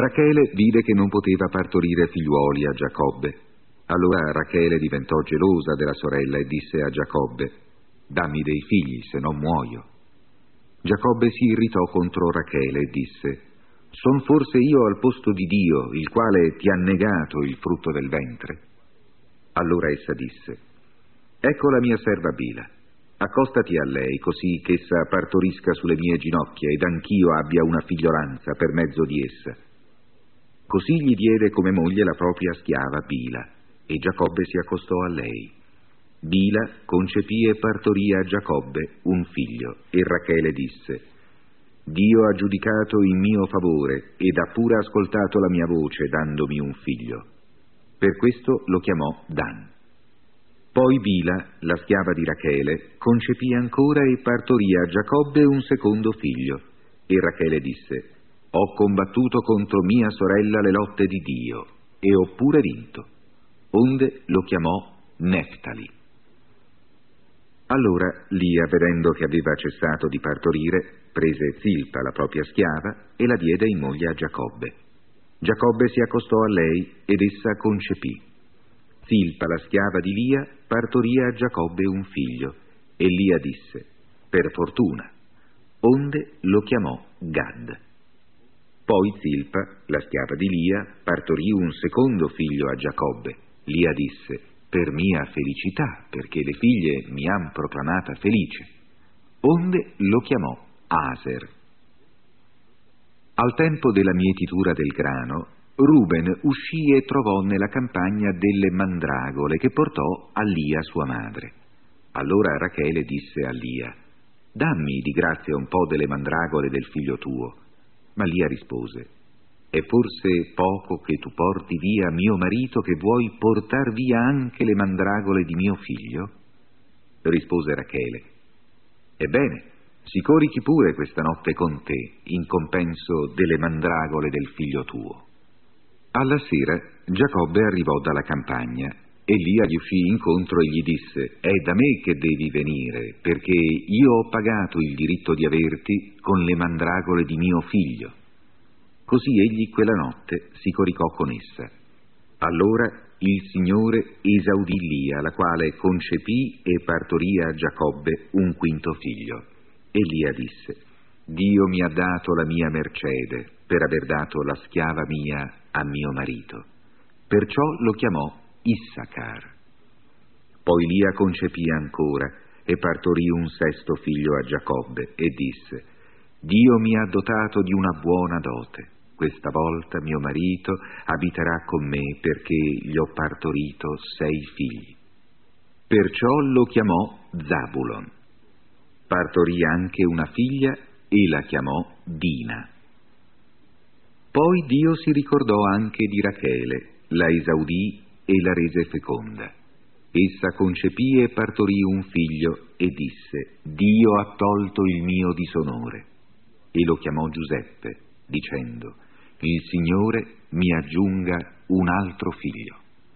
Rachele vide che non poteva partorire figliuoli a Giacobbe. Allora Rachele diventò gelosa della sorella e disse a Giacobbe: «Dammi dei figli, se no muoio». Giacobbe si irritò contro Rachele e disse: «Son forse io al posto di Dio, il quale ti ha negato il frutto del ventre?» Allora essa disse: «Ecco la mia serva Bila, accostati a lei, così che essa partorisca sulle mie ginocchia ed anch'io abbia una figliolanza per mezzo di essa». Così gli diede come moglie la propria schiava Bila, e Giacobbe si accostò a lei. Bila concepì e partorì a Giacobbe un figlio, e Rachele disse: «Dio ha giudicato in mio favore ed ha pure ascoltato la mia voce dandomi un figlio». Per questo lo chiamò Dan. Poi Bila, la schiava di Rachele, concepì ancora e partorì a Giacobbe un secondo figlio, e Rachele disse: «Ho combattuto contro mia sorella le lotte di Dio, e ho pure vinto». Onde lo chiamò Neftali. Allora Lia, vedendo che aveva cessato di partorire, prese Zilpa, la propria schiava, e la diede in moglie a Giacobbe. Giacobbe si accostò a lei ed essa concepì. Zilpa, la schiava di Lia, partorì a Giacobbe un figlio, e Lia disse: «Per fortuna». Onde lo chiamò Gad. Poi Zilpa, la schiava di Lia, partorì un secondo figlio a Giacobbe. Lia disse: «Per mia felicità, perché le figlie mi han proclamata felice». Onde lo chiamò Aser. Al tempo della mietitura del grano, Ruben uscì e trovò nella campagna delle mandragole che portò a Lia sua madre. Allora Rachele disse a Lia: «Dammi di grazia un po' delle mandragole del figlio tuo». Ma Lia rispose: «È forse poco che tu porti via mio marito, che vuoi portar via anche le mandragole di mio figlio?» Rispose Rachele: «Ebbene, si corichi pure questa notte con te, in compenso delle mandragole del figlio tuo». Alla sera Giacobbe arrivò dalla campagna, e Lia gli uscì incontro e gli disse: «È da me che devi venire, perché io ho pagato il diritto di averti con le mandragole di mio figlio». Così egli quella notte si coricò con essa. Allora il Signore esaudì Lia, la quale concepì e partorì a Giacobbe un quinto figlio. E Lia disse: «Dio mi ha dato la mia mercede per aver dato la schiava mia a mio marito». Perciò lo chiamò Issacar. Poi Lia concepì ancora e partorì un sesto figlio a Giacobbe e disse: «Dio mi ha dotato di una buona dote. Questa volta mio marito abiterà con me, perché gli ho partorito 6 figli». Perciò lo chiamò Zabulon. Partorì anche una figlia e la chiamò Dina. Poi Dio si ricordò anche di Rachele, la esaudì e la rese feconda. Essa concepì e partorì un figlio e disse: «Dio ha tolto il mio disonore». E lo chiamò Giuseppe, dicendo: «Il Signore mi aggiunga un altro figlio».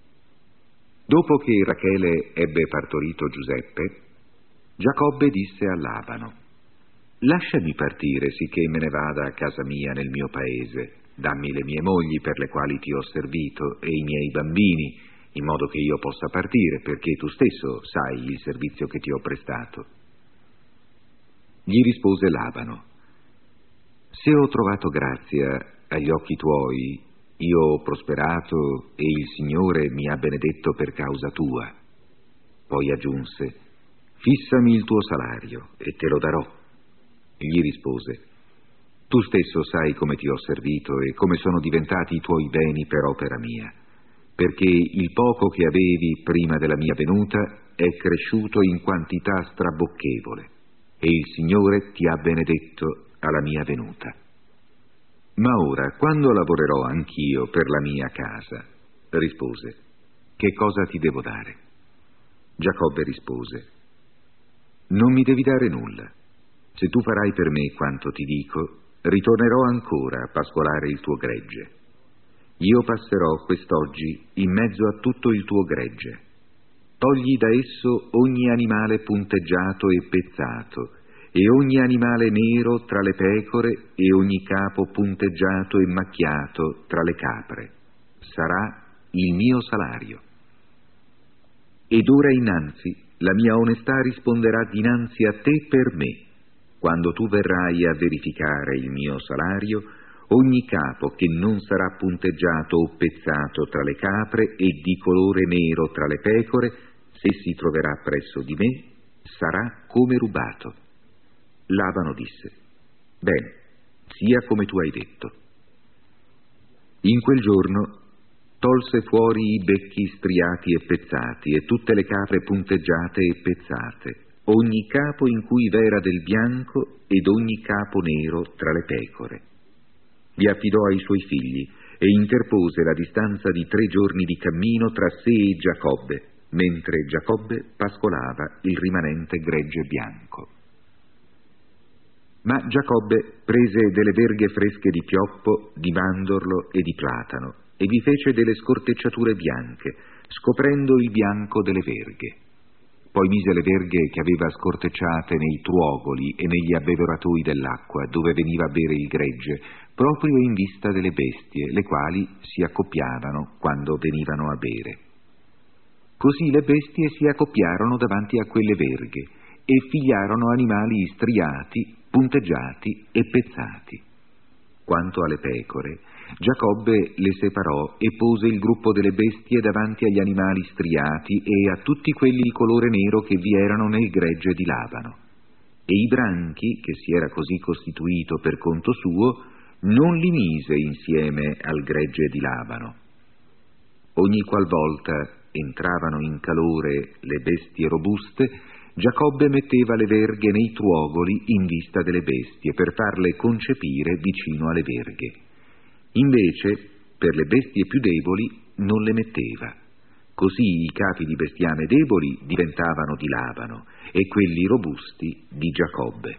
Dopo che Rachele ebbe partorito Giuseppe, Giacobbe disse a Labano: «Lasciami partire, sicché me ne vada a casa mia nel mio paese. Dammi le mie mogli per le quali ti ho servito e i miei bambini, in modo che io possa partire, perché tu stesso sai il servizio che ti ho prestato». Gli rispose Labano: «Se ho trovato grazia agli occhi tuoi, io ho prosperato e il Signore mi ha benedetto per causa tua». Poi aggiunse: «Fissami il tuo salario e te lo darò». Gli rispose: «Tu stesso sai come ti ho servito e come sono diventati i tuoi beni per opera mia, perché il poco che avevi prima della mia venuta è cresciuto in quantità strabocchevole, e il Signore ti ha benedetto alla mia venuta. Ma ora, quando lavorerò anch'io per la mia casa?» Rispose: «Che cosa ti devo dare?» Giacobbe rispose: «Non mi devi dare nulla. Se tu farai per me quanto ti dico, ritornerò ancora a pascolare il tuo gregge. Io passerò quest'oggi in mezzo a tutto il tuo gregge. Togli da esso ogni animale punteggiato e pezzato, e ogni animale nero tra le pecore e ogni capo punteggiato e macchiato tra le capre. Sarà il mio salario. Ed ora innanzi la mia onestà risponderà dinanzi a te per me. Quando tu verrai a verificare il mio salario, ogni capo che non sarà punteggiato o pezzato tra le capre e di colore nero tra le pecore, se si troverà presso di me, sarà come rubato. Labano disse: bene, sia come tu hai detto. In quel giorno tolse fuori i becchi striati e pezzati e tutte le capre punteggiate e pezzate, ogni capo in cui v'era del bianco ed ogni capo nero tra le pecore. Vi affidò ai suoi figli e interpose la distanza di 3 giorni di cammino tra sé e Giacobbe, mentre Giacobbe pascolava il rimanente gregge bianco. Ma Giacobbe prese delle verghe fresche di pioppo, di mandorlo e di platano, e vi fece delle scortecciature bianche, scoprendo il bianco delle verghe. Poi mise le verghe che aveva scortecciate nei truogoli e negli abbeveratoi dell'acqua, dove veniva a bere il gregge, proprio in vista delle bestie, le quali si accoppiavano quando venivano a bere. Così le bestie si accoppiarono davanti a quelle verghe e figliarono animali striati, punteggiati e pezzati. Quanto alle pecore, Giacobbe le separò e pose il gruppo delle bestie davanti agli animali striati e a tutti quelli di colore nero che vi erano nel gregge di Labano. E i branchi, che si era così costituito per conto suo, non li mise insieme al gregge di Labano. Ogni qualvolta entravano in calore le bestie robuste, Giacobbe metteva le verghe nei truogoli in vista delle bestie per farle concepire vicino alle verghe. Invece, per le bestie più deboli, non le metteva. Così i capi di bestiame deboli diventavano di Labano e quelli robusti di Giacobbe.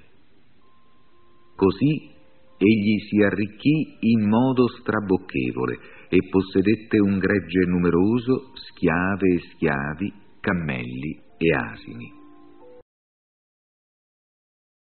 Così egli si arricchì in modo strabocchevole e possedette un gregge numeroso, schiave e schiavi, cammelli e asini.